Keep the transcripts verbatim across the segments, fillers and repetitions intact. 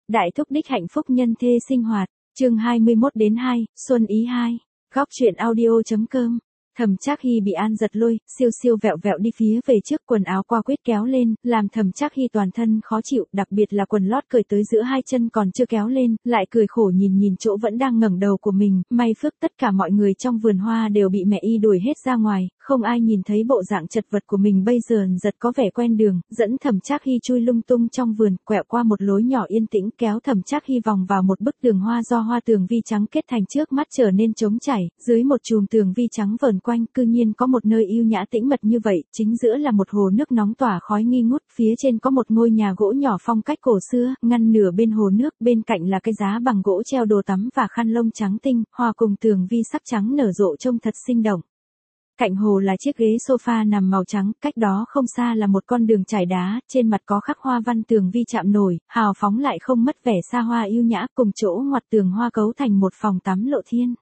Đại thúc đích hạnh phúc nhân thê sinh hoạt, chương hai mươi mốt đến hai, Xuân Ý hai, góc truyện audio.com. Thẩm Trác Hy bị An Giật lôi, siêu siêu vẹo vẹo đi phía về trước, quần áo qua quyết kéo lên, làm Thẩm Trác Hy toàn thân khó chịu, đặc biệt là quần lót cởi tới giữa hai chân còn chưa kéo lên, lại cười khổ nhìn nhìn chỗ vẫn đang ngẩng đầu của mình, may phước tất cả mọi người trong vườn hoa đều bị mẹ y đuổi hết ra ngoài, không ai nhìn thấy bộ dạng chật vật của mình bây giờ. Giật có vẻ quen đường, dẫn Thẩm Trác Hy chui lung tung trong vườn, quẹo qua một lối nhỏ yên tĩnh, kéo Thẩm Trác Hy vòng vào một bức tường hoa do hoa tường vi trắng kết thành, trước mắt trở nên trống trải, dưới một chùm tường vi trắng vờn quanh, cư nhiên có một nơi yêu nhã tĩnh mật như vậy, chính giữa là một hồ nước nóng tỏa khói nghi ngút, phía trên có một ngôi nhà gỗ nhỏ phong cách cổ xưa, ngăn nửa bên hồ nước, bên cạnh là cái giá bằng gỗ treo đồ tắm và khăn lông trắng tinh, hòa cùng tường vi sắc trắng nở rộ trông thật sinh động. Cạnh hồ là chiếc ghế sofa nằm màu trắng, cách đó không xa là một con đường trải đá, trên mặt có khắc hoa văn tường vi chạm nổi, hào phóng lại không mất vẻ xa hoa yêu nhã, cùng chỗ ngoặt tường hoa cấu thành một phòng tắm lộ thiên.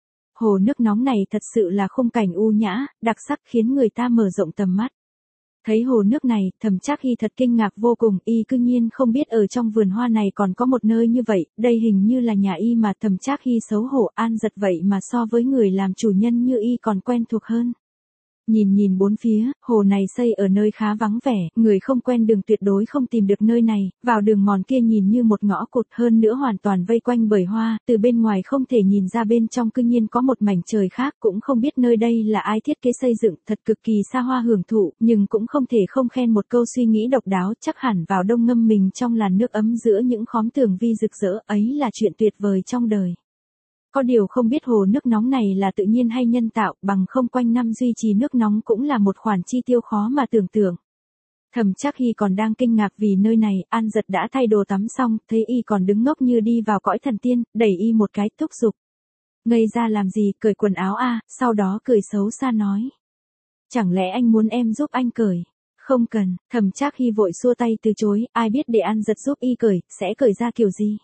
Hồ nước nóng này thật sự là khung cảnh u nhã, đặc sắc khiến người ta mở rộng tầm mắt. Thấy hồ nước này, Thẩm Trác Hy thật kinh ngạc vô cùng, y cư nhiên không biết ở trong vườn hoa này còn có một nơi như vậy, đây hình như là nhà y mà. Thẩm Trác Hy xấu hổ, An Giật vậy mà so với người làm chủ nhân như y còn quen thuộc hơn. Nhìn nhìn bốn phía, hồ này xây ở nơi khá vắng vẻ, người không quen đường tuyệt đối không tìm được nơi này, vào đường mòn kia nhìn như một ngõ cụt, hơn nữa hoàn toàn vây quanh bởi hoa, từ bên ngoài không thể nhìn ra bên trong cư nhiên có một mảnh trời khác, cũng không biết nơi đây là ai thiết kế xây dựng, thật cực kỳ xa hoa hưởng thụ, nhưng cũng không thể không khen một câu suy nghĩ độc đáo, chắc hẳn vào đông ngâm mình trong làn nước ấm giữa những khóm tường vi rực rỡ, ấy là chuyện tuyệt vời trong đời. Có điều không biết hồ nước nóng này là tự nhiên hay nhân tạo, bằng không quanh năm duy trì nước nóng cũng là một khoản chi tiêu khó mà tưởng tượng. Thẩm Trác Hy còn đang kinh ngạc vì nơi này, An Giật đã thay đồ tắm xong, thấy y còn đứng ngốc như đi vào cõi thần tiên, đẩy y một cái, thúc giục. Ngây ra làm gì, cởi quần áo a, sau đó cười xấu xa nói. Chẳng lẽ anh muốn em giúp anh cởi? Không cần, Thẩm Trác Hy vội xua tay từ chối, ai biết để An Giật giúp y cởi, sẽ cởi ra kiểu gì?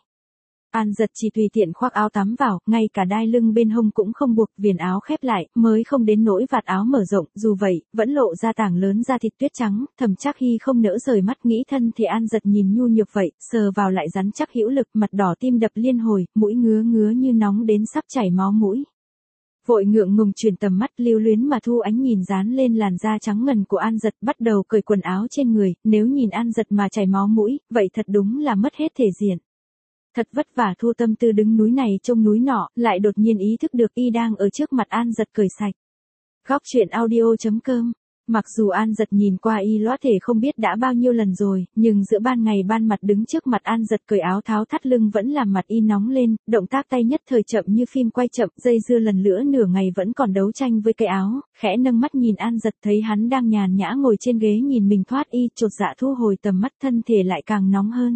An Giật chỉ tùy tiện khoác áo tắm vào, ngay cả đai lưng bên hông cũng không buộc, viền áo khép lại, mới không đến nỗi vạt áo mở rộng, dù vậy, vẫn lộ ra tảng lớn da thịt tuyết trắng. Thẩm Trác Hy không nỡ rời mắt, nghĩ thân thì An Giật nhìn nhu nhược vậy, sờ vào lại rắn chắc hữu lực, mặt đỏ tim đập liên hồi, mũi ngứa ngứa như nóng đến sắp chảy máu mũi. Vội ngượng ngùng chuyển tầm mắt, lưu luyến mà thu ánh nhìn dán lên làn da trắng ngần của An Giật, bắt đầu cởi quần áo trên người, nếu nhìn An Giật mà chảy máu mũi, vậy thật đúng là mất hết thể diện. Thật vất vả thu tâm tư đứng núi này trông núi nọ, lại đột nhiên ý thức được y đang ở trước mặt An Giật cởi sạch. Góc truyện audio.com. Mặc dù An Giật nhìn qua y lõa thể không biết đã bao nhiêu lần rồi, nhưng giữa ban ngày ban mặt đứng trước mặt An Giật cởi áo tháo thắt lưng vẫn làm mặt y nóng lên, động tác tay nhất thời chậm như phim quay chậm, dây dưa lần nữa nửa ngày vẫn còn đấu tranh với cái áo, khẽ nâng mắt nhìn An Giật thấy hắn đang nhàn nhã ngồi trên ghế nhìn mình thoát y, chột dạ thu hồi tầm mắt, thân thể lại càng nóng hơn.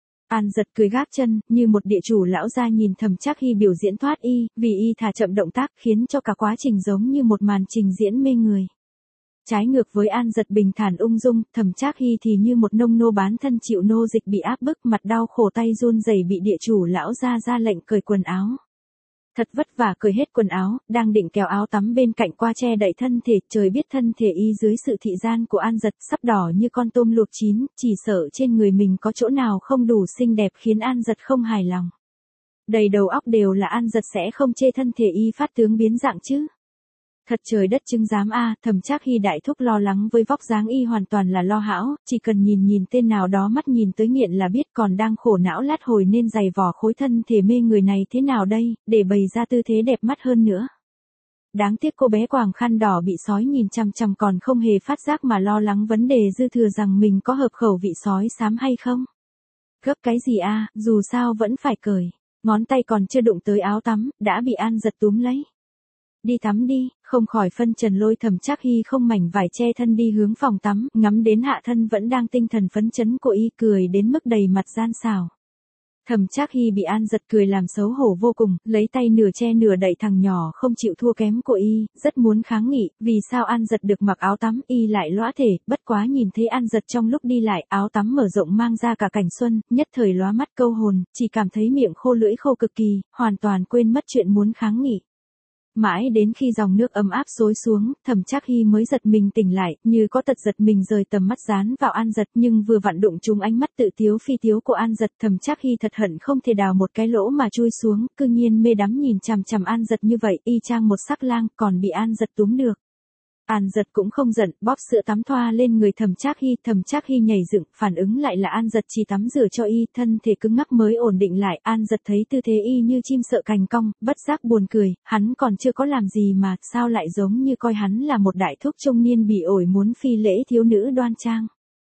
An Giật cười gác chân, như một địa chủ lão gia nhìn Thẩm Trác Hy biểu diễn thoát y, vì y thả chậm động tác khiến cho cả quá trình giống như một màn trình diễn mê người. Trái ngược với An Giật bình thản ung dung, Thẩm Trác Hy thì như một nông nô bán thân chịu nô dịch bị áp bức, mặt đau khổ tay run rẩy bị địa chủ lão gia ra lệnh cởi quần áo. Thật vất vả cởi hết quần áo, đang định kéo áo tắm bên cạnh qua che đậy thân thể, trời biết thân thể y dưới sự thị gian của An Giật sắp đỏ như con tôm luộc chín, chỉ sợ trên người mình có chỗ nào không đủ xinh đẹp khiến An Giật không hài lòng. Đầy đầu óc đều là An Giật sẽ không chê thân thể y phát tướng biến dạng chứ. Thật trời đất chứng giám a, Thẩm Trác Hy đại thúc lo lắng với vóc dáng y hoàn toàn là lo hão, chỉ cần nhìn nhìn tên nào đó mắt nhìn tới nghiện là biết, còn đang khổ não lát hồi nên giày vò khối thân thể mê người này thế nào đây, để bày ra tư thế đẹp mắt hơn nữa. Đáng tiếc cô bé quàng khăn đỏ bị sói nhìn chằm chằm còn không hề phát giác mà lo lắng vấn đề dư thừa rằng mình có hợp khẩu vị sói xám hay không. Gấp cái gì a, dù sao vẫn phải cởi, ngón tay còn chưa đụng tới áo tắm, đã bị An Giật túm lấy. Đi tắm đi, không khỏi phân trần lôi Thẩm Trác Hy không mảnh vải che thân đi hướng phòng tắm, ngắm đến hạ thân vẫn đang tinh thần phấn chấn của y, cười đến mức đầy mặt gian xảo. Thẩm Trác Hy bị An Giật cười làm xấu hổ vô cùng, lấy tay nửa che nửa đậy thằng nhỏ không chịu thua kém của y, rất muốn kháng nghị, vì sao An Giật được mặc áo tắm y lại lõa thể, bất quá nhìn thấy An Giật trong lúc đi lại, áo tắm mở rộng mang ra cả cảnh xuân, nhất thời lóa mắt câu hồn, chỉ cảm thấy miệng khô lưỡi khô cực kỳ, hoàn toàn quên mất chuyện muốn kháng nghị. mãi đến khi dòng nước ấm áp xối xuống, Thẩm Trác Hy mới giật mình tỉnh lại, như có tật giật mình rời tầm mắt dán vào An Dật, nhưng vừa vặn đụng trúng ánh mắt tự tiếu phi tiếu của An Dật, Thẩm Trác Hy thật hận không thể đào một cái lỗ mà chui xuống, cư nhiên mê đắm nhìn chằm chằm An Dật như vậy, y chang một sắc lang, còn bị An Dật túm được. An Dật cũng không giận, bóp sữa tắm thoa lên người Thẩm Trác Hy, Thẩm Trác Hy nhảy dựng, phản ứng lại là An Dật chỉ tắm rửa cho y, thân thể cứng ngắc mới ổn định lại, An Dật thấy tư thế y như chim sợ cành cong, bất giác buồn cười, hắn còn chưa có làm gì mà, sao lại giống như coi hắn là một đại thúc trung niên bị ổi muốn phi lễ thiếu nữ đoan trang.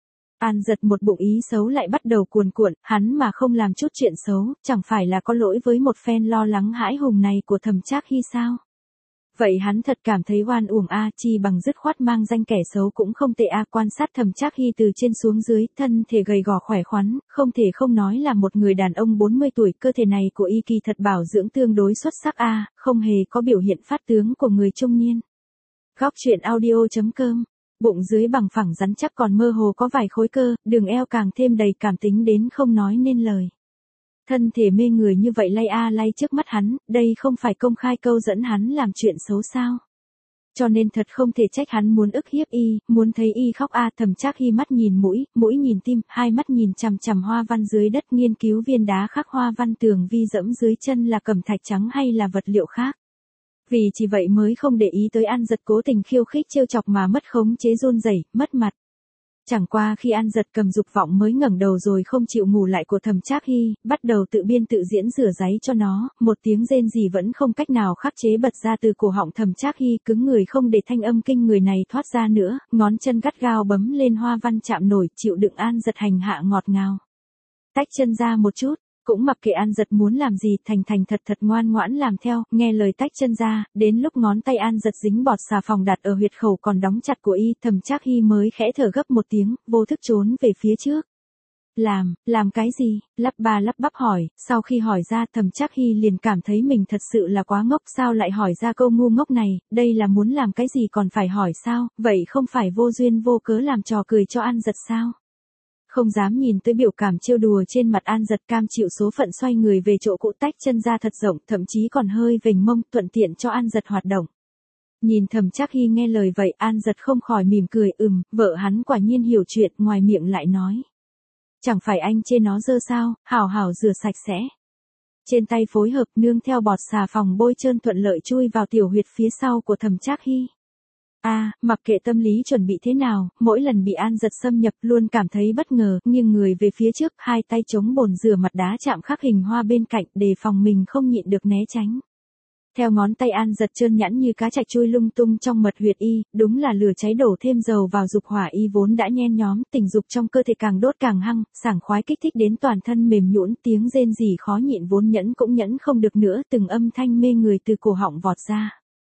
An Dật một bụng ý xấu lại bắt đầu cuồn cuộn, hắn mà không làm chút chuyện xấu, chẳng phải là có lỗi với một phen lo lắng hãi hùng này của Thẩm Trác Hy sao? Vậy hắn thật cảm thấy oan uổng a, chi bằng dứt khoát mang danh kẻ xấu cũng không tệ a. Quan sát Thẩm Trác Hy từ trên xuống dưới, thân thể gầy gò khỏe khoắn, không thể không nói là một người đàn ông bốn mươi tuổi, cơ thể này của y kỳ thật bảo dưỡng tương đối xuất sắc a, không hề có biểu hiện phát tướng của người trung niên. Góc truyện audio chấm com. Bụng dưới bằng phẳng rắn chắc còn mơ hồ có vài khối cơ, đường eo càng thêm đầy cảm tính đến không nói nên lời. Thân thể mê người như vậy lay a lay trước mắt hắn, đây không phải công khai câu dẫn hắn làm chuyện xấu sao. Cho nên thật không thể trách hắn muốn ức hiếp y, muốn thấy y khóc a. Thẩm Trác Hy mắt nhìn mũi, mũi nhìn tim, hai mắt nhìn chằm chằm hoa văn dưới đất, nghiên cứu viên đá khắc hoa văn tường vi dẫm dưới chân là cẩm thạch trắng hay là vật liệu khác. Vì chỉ vậy mới không để ý tới An Dật cố tình khiêu khích trêu chọc mà mất khống chế run rẩy, mất mặt. Chẳng qua khi An Dật cầm dục vọng mới ngẩng đầu rồi không chịu ngủ lại của Thẩm Trác Hy, bắt đầu tự biên tự diễn rửa ráy cho nó, một tiếng rên rỉ vẫn không cách nào khắc chế bật ra từ cổ họng Thẩm Trác Hy, cứng người không để thanh âm kinh người này thoát ra nữa, ngón chân gắt gao bấm lên hoa văn chạm nổi, chịu đựng An Dật hành hạ ngọt ngào. Tách chân ra một chút. Cũng mặc kệ An Dật muốn làm gì, thành thành thật thật ngoan ngoãn làm theo, nghe lời tách chân ra, đến lúc ngón tay An Dật dính bọt xà phòng đặt ở huyệt khẩu còn đóng chặt của y, Thẩm Trác Hy mới khẽ thở gấp một tiếng, vô thức trốn về phía trước. Làm, làm cái gì? Lắp ba lắp bắp hỏi, sau khi hỏi ra Thẩm Trác Hy liền cảm thấy mình thật sự là quá ngốc, sao lại hỏi ra câu ngu ngốc này, đây là muốn làm cái gì còn phải hỏi sao, vậy không phải vô duyên vô cớ làm trò cười cho An Dật sao? Không dám nhìn tới biểu cảm trêu đùa trên mặt An Dật, cam chịu số phận xoay người về chỗ cũ, tách chân ra thật rộng, thậm chí còn hơi vểnh mông, thuận tiện cho An Dật hoạt động. Nhìn Thẩm Trác Hy nghe lời vậy, An Dật không khỏi mỉm cười, ừm, vợ hắn quả nhiên hiểu chuyện, ngoài miệng lại nói. Chẳng phải anh chê nó dơ sao, hảo hảo rửa sạch sẽ. Trên tay phối hợp nương theo bọt xà phòng bôi trơn thuận lợi chui vào tiểu huyệt phía sau của Thẩm Trác Hy. A, à, mặc kệ tâm lý chuẩn bị thế nào, mỗi lần bị An Dật xâm nhập luôn cảm thấy bất ngờ, nghiêng người về phía trước, hai tay chống bồn rửa mặt đá chạm khắc hình hoa bên cạnh, đề phòng mình không nhịn được né tránh. Theo ngón tay An Dật trơn nhẵn như cá trạch chui lung tung trong mật huyệt y, đúng là lửa cháy đổ thêm dầu vào dục hỏa y vốn đã nhen nhóm, tình dục trong cơ thể càng đốt càng hăng, sảng khoái kích thích đến toàn thân mềm nhũn, tiếng rên rỉ khó nhịn vốn nhẫn cũng nhẫn không được nữa, từng âm thanh mê người từ cổ họng vọt ra.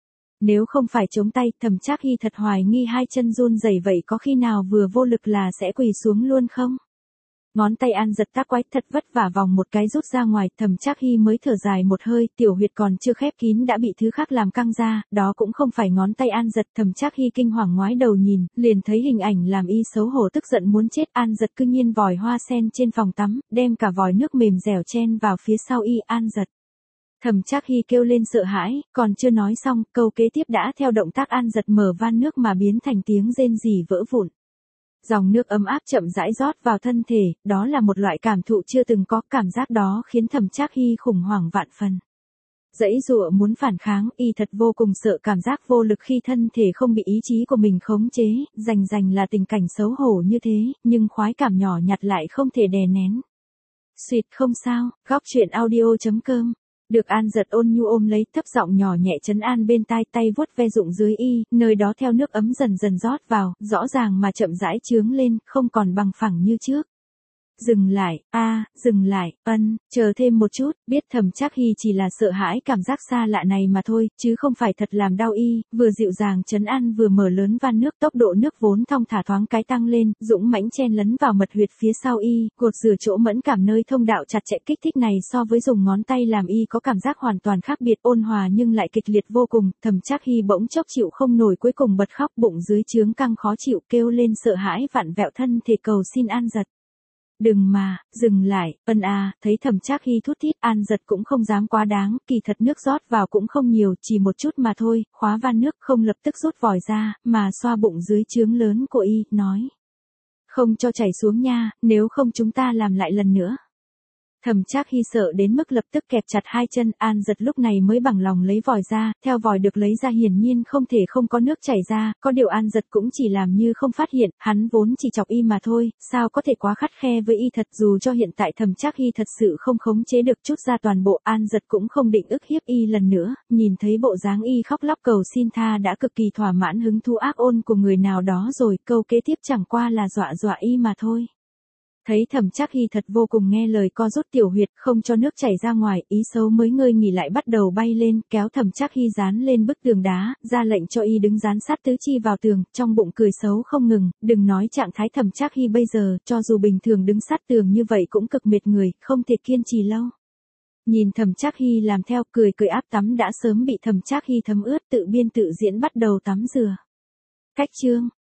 Nếu không phải chống tay, Thẩm Trác Hy thật hoài nghi hai chân run rẩy vậy có khi nào vừa vô lực là sẽ quỳ xuống luôn không? Ngón tay An Dật tác quái thật vất vả vòng một cái rút ra ngoài, Thẩm Trác Hy mới thở dài một hơi, tiểu huyệt còn chưa khép kín đã bị thứ khác làm căng ra, đó cũng không phải ngón tay An Dật, Thẩm Trác Hy kinh hoàng ngoái đầu nhìn, liền thấy hình ảnh làm y xấu hổ tức giận muốn chết. An Dật cư nhiên vòi hoa sen trên phòng tắm, đem cả vòi nước mềm dẻo chen vào phía sau y. An Dật. Thẩm Trác Hy kêu lên sợ hãi, còn chưa nói xong, câu kế tiếp đã theo động tác An Dật mở van nước mà biến thành tiếng rên rỉ vỡ vụn. Dòng nước ấm áp chậm rãi rót vào thân thể, đó là một loại cảm thụ chưa từng có, cảm giác đó khiến Thẩm Trác Hy khủng hoảng vạn phần. Dãy dụa muốn phản kháng, y thật vô cùng sợ cảm giác vô lực khi thân thể không bị ý chí của mình khống chế, rành rành là tình cảnh xấu hổ như thế, nhưng khoái cảm nhỏ nhặt lại không thể đè nén. Xuyệt không sao, góc truyện audio chấm com. Được An Dật ôn nhu ôm lấy, thấp giọng nhỏ nhẹ trấn an bên tai, tay vuốt ve rụng dưới y, nơi đó theo nước ấm dần dần rót vào, rõ ràng mà chậm rãi chướng lên, không còn bằng phẳng như trước. Dừng lại, a, à, dừng lại, ân, chờ thêm một chút, biết Thẩm Trác Hy chỉ là sợ hãi cảm giác xa lạ này mà thôi, chứ không phải thật làm đau y, vừa dịu dàng trấn an vừa mở lớn van nước, tốc độ nước vốn thong thả thoáng cái tăng lên, dũng mãnh chen lấn vào mật huyệt phía sau y, gột rửa chỗ mẫn cảm nơi thông đạo chặt chẽ. Kích thích này so với dùng ngón tay làm y có cảm giác hoàn toàn khác biệt, ôn hòa nhưng lại kịch liệt vô cùng. Thẩm Trác Hy bỗng chốc chịu không nổi, cuối cùng bật khóc, bụng dưới trướng căng khó chịu, kêu lên sợ hãi vặn vẹo thân thể cầu xin An Dật. Đừng mà, dừng lại, Ân à, thấy Thẩm Trác Hy thút thít, An Giật cũng không dám quá đáng, kỳ thật nước rót vào cũng không nhiều, chỉ một chút mà thôi, khóa van nước, không lập tức rút vòi ra, mà xoa bụng dưới trướng lớn của y, nói. Không cho chảy xuống nha, nếu không chúng ta làm lại lần nữa. Thẩm Trác Hy sợ đến mức lập tức kẹp chặt hai chân, An Giật lúc này mới bằng lòng lấy vòi ra, theo vòi được lấy ra hiển nhiên không thể không có nước chảy ra, có điều An Giật cũng chỉ làm như không phát hiện, hắn vốn chỉ chọc y mà thôi, sao có thể quá khắt khe với y thật, dù cho hiện tại Thẩm Trác Hy thật sự không khống chế được chút ra toàn bộ, An Giật cũng không định ức hiếp y lần nữa, nhìn thấy bộ dáng y khóc lóc cầu xin tha đã cực kỳ thỏa mãn hứng thú ác ôn của người nào đó rồi, câu kế tiếp chẳng qua là dọa dọa y mà thôi. Thấy Thẩm Trác Hy thật vô cùng nghe lời co rút tiểu huyệt, không cho nước chảy ra ngoài, ý xấu mới ngơi nghỉ lại bắt đầu bay lên, kéo Thẩm Trác Hy dán lên bức tường đá, ra lệnh cho y đứng dán sát tứ chi vào tường, trong bụng cười xấu không ngừng, đừng nói trạng thái Thẩm Trác Hy bây giờ, cho dù bình thường đứng sát tường như vậy cũng cực mệt người, không thể kiên trì lâu. Nhìn Thẩm Trác Hy làm theo, cười cười áp tắm đã sớm bị Thẩm Trác Hy thấm ướt, tự biên tự diễn bắt đầu tắm rửa. Cách chương